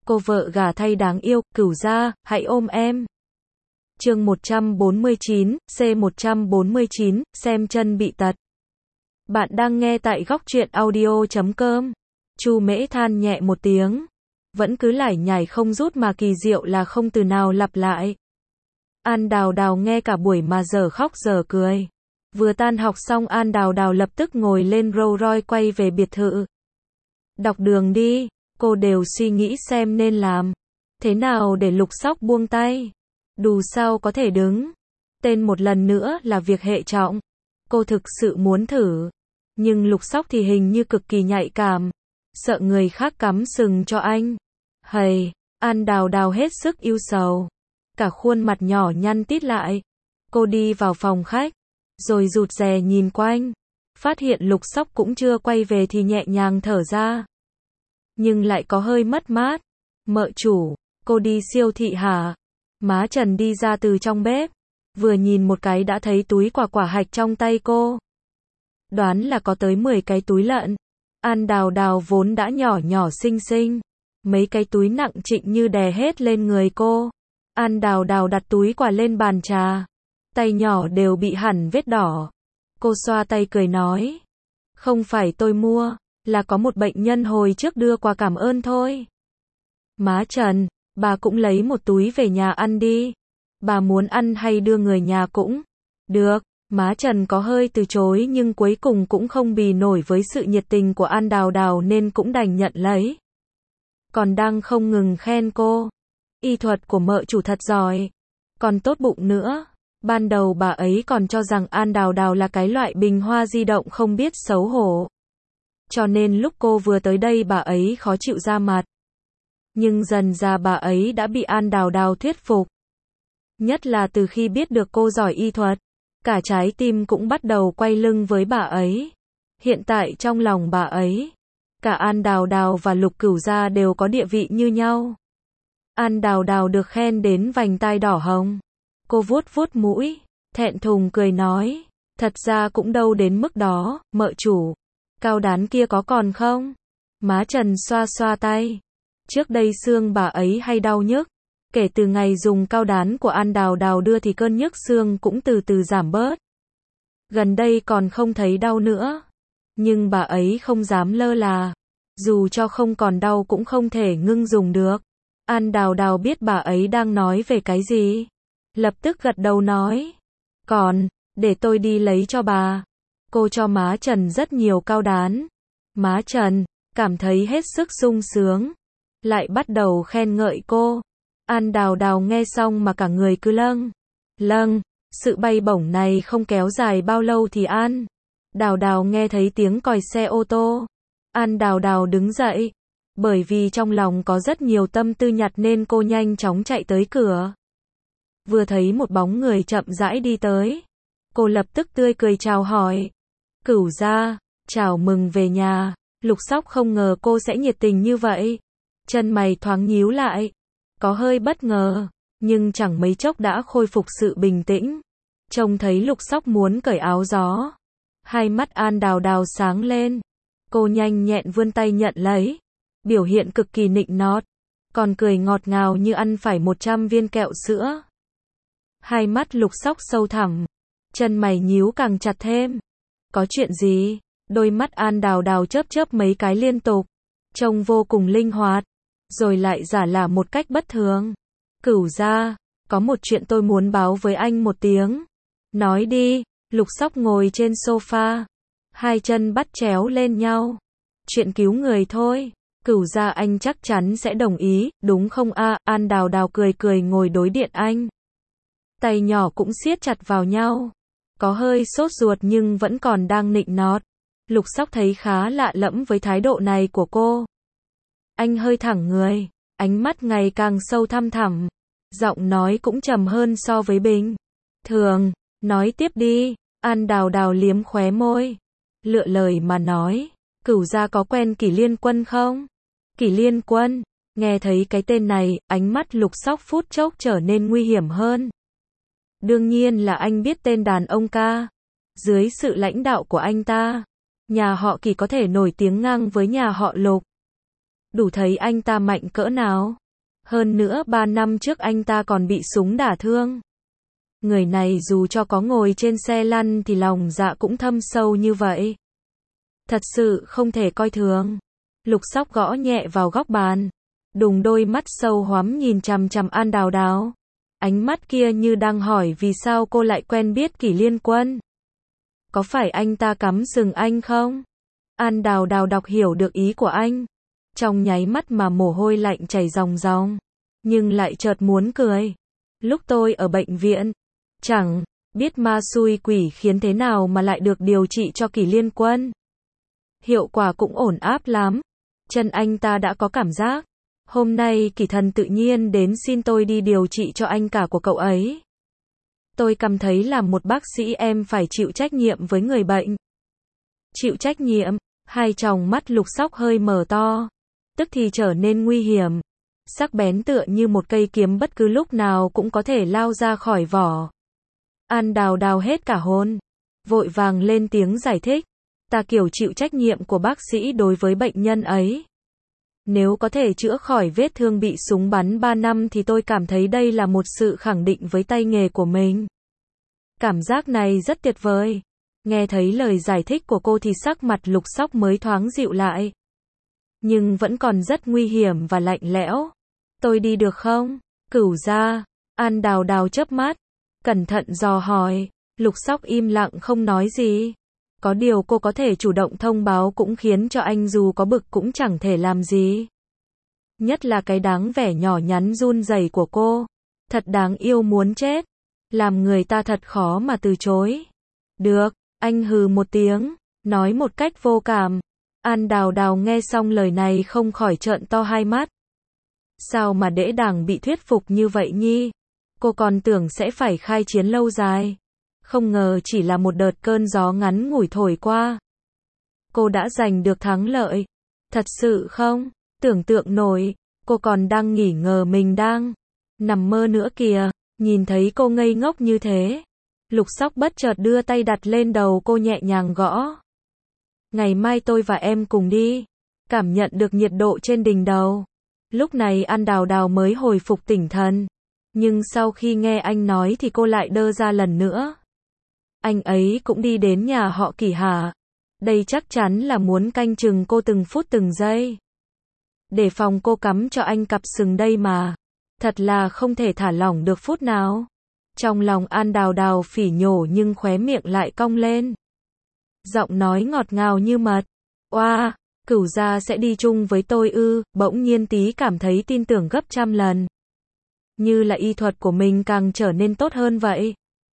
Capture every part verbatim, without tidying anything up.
Cô vợ gả thay đáng yêu, Cửu gia, hãy ôm em. Chương một trăm bốn mươi chín, C một trăm bốn mươi chín, xem chân bị tật. Bạn đang nghe tại góc truyện audio chấm com. Chu Mễ than nhẹ một tiếng, vẫn cứ lải nhải không rút mà kỳ diệu là không từ nào lặp lại. An Đào Đào nghe cả buổi mà dở khóc dở cười. Vừa tan học xong An Đào Đào lập tức ngồi lên Rolls Royce quay về biệt thự. Đọc đường đi, cô đều suy nghĩ xem nên làm thế nào để Lục Sóc buông tay. Dù sao có thể đứng tên một lần nữa là việc hệ trọng. Cô thực sự muốn thử. Nhưng Lục Sóc thì hình như cực kỳ nhạy cảm. Sợ người khác cắm sừng cho anh. Hầy, An Đào Đào hết sức ưu sầu. Cả khuôn mặt nhỏ nhăn tít lại. Cô đi vào phòng khách. Rồi rụt rè nhìn quanh. Phát hiện Lục Sóc cũng chưa quay về thì nhẹ nhàng thở ra. Nhưng lại có hơi mất mát. Mợ chủ, cô đi siêu thị hả? Má Trần đi ra từ trong bếp. Vừa nhìn một cái đã thấy túi quả quả hạch trong tay cô. Đoán là có tới mười cái túi lận. An Đào Đào vốn đã nhỏ nhỏ xinh xinh. Mấy cái túi nặng trịch như đè hết lên người cô. An Đào Đào đặt túi quả lên bàn trà. Tay nhỏ đều bị hẳn vết đỏ. Cô xoa tay cười nói. Không phải tôi mua, là có một bệnh nhân hồi trước đưa quà cảm ơn thôi. Má Trần, bà cũng lấy một túi về nhà ăn đi. Bà muốn ăn hay đưa người nhà cũng được. Má Trần có hơi từ chối nhưng cuối cùng cũng không bì nổi với sự nhiệt tình của An Đào Đào nên cũng đành nhận lấy. Còn đang không ngừng khen cô. Y thuật của mợ chủ thật giỏi. Còn tốt bụng nữa. Ban đầu bà ấy còn cho rằng An Đào Đào là cái loại bình hoa di động không biết xấu hổ. Cho nên lúc cô vừa tới đây bà ấy khó chịu ra mặt. Nhưng dần ra bà ấy đã bị An Đào Đào thuyết phục. Nhất là từ khi biết được cô giỏi y thuật. Cả trái tim cũng bắt đầu quay lưng với bà ấy. Hiện tại trong lòng bà ấy, cả An Đào Đào và Lục Cửu gia đều có địa vị như nhau. An Đào Đào được khen đến vành tai đỏ hồng. Cô vuốt vuốt mũi, thẹn thùng cười nói, thật ra cũng đâu đến mức đó, mợ chủ. Cao đán kia có còn không? Má Trần xoa xoa tay. Trước đây xương bà ấy hay đau nhức. Kể từ ngày dùng cao đán của An Đào Đào đưa thì cơn nhức xương cũng từ từ giảm bớt. Gần đây còn không thấy đau nữa. Nhưng bà ấy không dám lơ là. Dù cho không còn đau cũng không thể ngưng dùng được. An Đào Đào biết bà ấy đang nói về cái gì. Lập tức gật đầu nói. Còn, để tôi đi lấy cho bà. Cô cho má Trần rất nhiều cao đán. Má Trần, cảm thấy hết sức sung sướng. Lại bắt đầu khen ngợi cô. An Đào Đào nghe xong mà cả người cứ lâng. Lâng, sự bay bổng này không kéo dài bao lâu thì An Đào Đào nghe thấy tiếng còi xe ô tô. An Đào Đào đứng dậy. Bởi vì trong lòng có rất nhiều tâm tư nhặt nên cô nhanh chóng chạy tới cửa. Vừa thấy một bóng người chậm rãi đi tới. Cô lập tức tươi cười chào hỏi. Cửu gia, chào mừng về nhà. Lục Sóc không ngờ cô sẽ nhiệt tình như vậy. Chân mày thoáng nhíu lại. Có hơi bất ngờ, nhưng chẳng mấy chốc đã khôi phục sự bình tĩnh. Trông thấy Lục Sóc muốn cởi áo gió. Hai mắt An Đào Đào sáng lên. Cô nhanh nhẹn vươn tay nhận lấy. Biểu hiện cực kỳ nịnh nọt. Còn cười ngọt ngào như ăn phải một trăm viên kẹo sữa. Hai mắt Lục Sóc sâu thẳm. Chân mày nhíu càng chặt thêm. Có chuyện gì? Đôi mắt An Đào Đào chớp chớp mấy cái liên tục. Trông vô cùng linh hoạt. Rồi lại giả lả một cách bất thường. Cửu gia, có một chuyện tôi muốn báo với anh một tiếng. Nói đi. Lục Sóc ngồi trên sofa. Hai chân bắt chéo lên nhau. Chuyện cứu người thôi. Cửu gia anh chắc chắn sẽ đồng ý, đúng không a? À? An Đào Đào cười cười ngồi đối điện anh. Tay nhỏ cũng siết chặt vào nhau. Có hơi sốt ruột nhưng vẫn còn đang nịnh nọt. Lục Sóc thấy khá lạ lẫm với thái độ này của cô. Anh hơi thẳng người, ánh mắt ngày càng sâu thăm thẳm. Giọng nói cũng trầm hơn so với bình thường. Nói tiếp đi. An Đào Đào liếm khóe môi. Lựa lời mà nói. Cửu gia có quen Kỷ Liên Quân không? Kỷ Liên Quân. Nghe thấy cái tên này, ánh mắt Lục Sóc phút chốc trở nên nguy hiểm hơn. Đương nhiên là anh biết tên đàn ông ca. Dưới sự lãnh đạo của anh ta, nhà họ Kỷ có thể nổi tiếng ngang với nhà họ Lục. Đủ thấy anh ta mạnh cỡ nào. Hơn nữa ba năm trước anh ta còn bị súng đả thương. Người này dù cho có ngồi trên xe lăn thì lòng dạ cũng thâm sâu như vậy. Thật sự không thể coi thường. Lục Sóc gõ nhẹ vào góc bàn. Đùng đôi mắt sâu hoắm nhìn chằm chằm An Đào Đào. Ánh mắt kia như đang hỏi vì sao cô lại quen biết Kỷ Liên Quân. Có phải anh ta cắm sừng anh không? An Đào Đào đọc hiểu được ý của anh. Trong nháy mắt mà mồ hôi lạnh chảy ròng ròng. Nhưng lại chợt muốn cười. Lúc tôi ở bệnh viện, chẳng biết ma xui quỷ khiến thế nào mà lại được điều trị cho Kỷ Liên Quân. Hiệu quả cũng ổn áp lắm. Chân anh ta đã có cảm giác. Hôm nay Kỷ Thần tự nhiên đến xin tôi đi điều trị cho anh cả của cậu ấy. Tôi cảm thấy làm một bác sĩ em phải chịu trách nhiệm với người bệnh. Chịu trách nhiệm, hai tròng mắt Lục Sóc hơi mở to. Tức thì trở nên nguy hiểm. Sắc bén tựa như một cây kiếm bất cứ lúc nào cũng có thể lao ra khỏi vỏ. An Đào Đào hết cả hồn. Vội vàng lên tiếng giải thích. Ta kiểu chịu trách nhiệm của bác sĩ đối với bệnh nhân ấy. Nếu có thể chữa khỏi vết thương bị súng bắn ba năm thì tôi cảm thấy đây là một sự khẳng định với tay nghề của mình. Cảm giác này rất tuyệt vời. Nghe thấy lời giải thích của cô thì sắc mặt Lục Sóc mới thoáng dịu lại. Nhưng vẫn còn rất nguy hiểm và lạnh lẽo. Tôi đi được không? Cửu gia. An Đào Đào chớp mắt. Cẩn thận dò hỏi. Lục Sóc im lặng không nói gì. Có điều cô có thể chủ động thông báo cũng khiến cho anh dù có bực cũng chẳng thể làm gì. Nhất là cái dáng vẻ nhỏ nhắn run rẩy của cô. Thật đáng yêu muốn chết. Làm người ta thật khó mà từ chối. Được, anh hừ một tiếng, nói một cách vô cảm. An Đào Đào nghe xong lời này không khỏi trợn to hai mắt. Sao mà dễ dàng bị thuyết phục như vậy nhi? Cô còn tưởng sẽ phải khai chiến lâu dài. Không ngờ chỉ là một đợt cơn gió ngắn ngủi thổi qua. Cô đã giành được thắng lợi. Thật sự không? Tưởng tượng nổi, cô còn đang nghỉ ngờ mình đang nằm mơ nữa kìa. Nhìn thấy cô ngây ngốc như thế. Lục Sóc bất chợt đưa tay đặt lên đầu cô nhẹ nhàng gõ. Ngày mai tôi và em cùng đi. Cảm nhận được nhiệt độ trên đỉnh đầu. Lúc này An Đào Đào mới hồi phục tỉnh thần. Nhưng sau khi nghe anh nói thì cô lại đơ ra lần nữa. Anh ấy cũng đi đến nhà họ Kỷ hả? Đây chắc chắn là muốn canh chừng cô từng phút từng giây. Để phòng cô cắm cho anh cặp sừng đây mà. Thật là không thể thả lỏng được phút nào. Trong lòng An Đào Đào phỉ nhổ nhưng khóe miệng lại cong lên. Giọng nói ngọt ngào như mật. Oa, Cửu gia sẽ đi chung với tôi ư? Bỗng nhiên tí cảm thấy tin tưởng gấp trăm lần. Như là y thuật của mình càng trở nên tốt hơn vậy.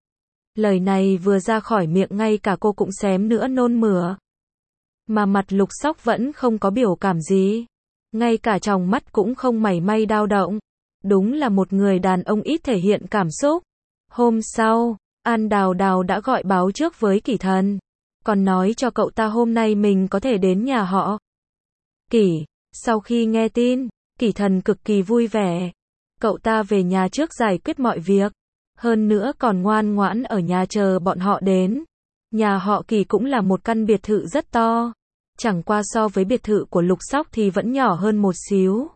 Lời này vừa ra khỏi miệng ngay cả cô cũng xém nữa nôn mửa. Mà mặt Lục Sóc vẫn không có biểu cảm gì. Ngay cả tròng mắt cũng không mảy may dao động. Đúng là một người đàn ông ít thể hiện cảm xúc. Hôm sau, An Đào Đào đã gọi báo trước với Kỷ Thần. Còn nói cho cậu ta hôm nay mình có thể đến nhà họ Kỷ. Sau khi nghe tin, Kỷ Thần cực kỳ vui vẻ. Cậu ta về nhà trước giải quyết mọi việc. Hơn nữa còn ngoan ngoãn ở nhà chờ bọn họ đến. Nhà họ Kỷ cũng là một căn biệt thự rất to. Chẳng qua so với biệt thự của Lục Sóc thì vẫn nhỏ hơn một xíu.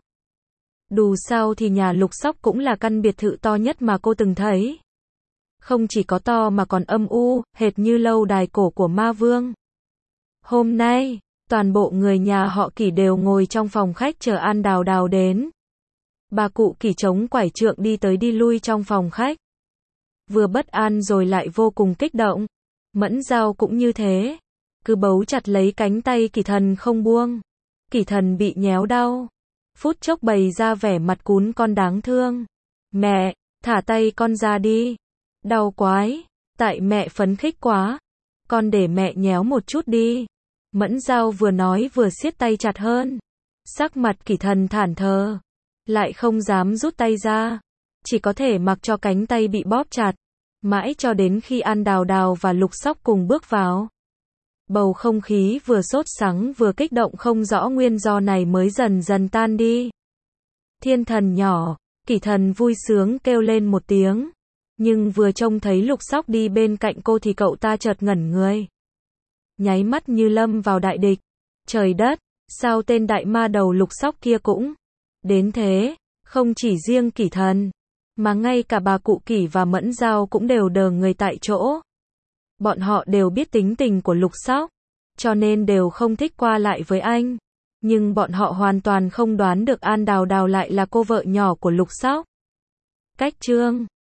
Dù sao thì nhà Lục Sóc cũng là căn biệt thự to nhất mà cô từng thấy. Không chỉ có to mà còn âm u, hệt như lâu đài cổ của ma vương. Hôm nay, toàn bộ người nhà họ Kỷ đều ngồi trong phòng khách chờ An Đào Đào đến. Bà cụ Kỷ chống quải trượng đi tới đi lui trong phòng khách. Vừa bất an rồi lại vô cùng kích động. Mẫn Giao cũng như thế. Cứ bấu chặt lấy cánh tay Kỷ Thần không buông. Kỷ Thần bị nhéo đau. Phút chốc bày ra vẻ mặt cún con đáng thương. Mẹ, thả tay con ra đi. Đau quái. Tại mẹ phấn khích quá. Con để mẹ nhéo một chút đi. Mẫn Giao vừa nói vừa siết tay chặt hơn. Sắc mặt Kỷ Thần thản thờ. Lại không dám rút tay ra. Chỉ có thể mặc cho cánh tay bị bóp chặt. Mãi cho đến khi An Đào Đào và Lục Sóc cùng bước vào. Bầu không khí vừa sốt sắng vừa kích động không rõ nguyên do này mới dần dần tan đi. Thiên Thần nhỏ, Kỷ Thần vui sướng kêu lên một tiếng. Nhưng vừa trông thấy Lục Sóc đi bên cạnh cô thì cậu ta chợt ngẩn người. Nháy mắt như lâm vào đại địch. Trời đất, Sao tên đại ma đầu Lục Sóc kia cũng đến thế, không chỉ riêng Kỷ Thần, mà ngay cả bà cụ Kỷ và Mẫn Dao cũng đều đờ người tại chỗ. Bọn họ đều biết tính tình của Lục Sóc, cho nên đều không thích qua lại với anh. Nhưng bọn họ hoàn toàn không đoán được An Đào Đào lại là cô vợ nhỏ của Lục Sóc. Cách chương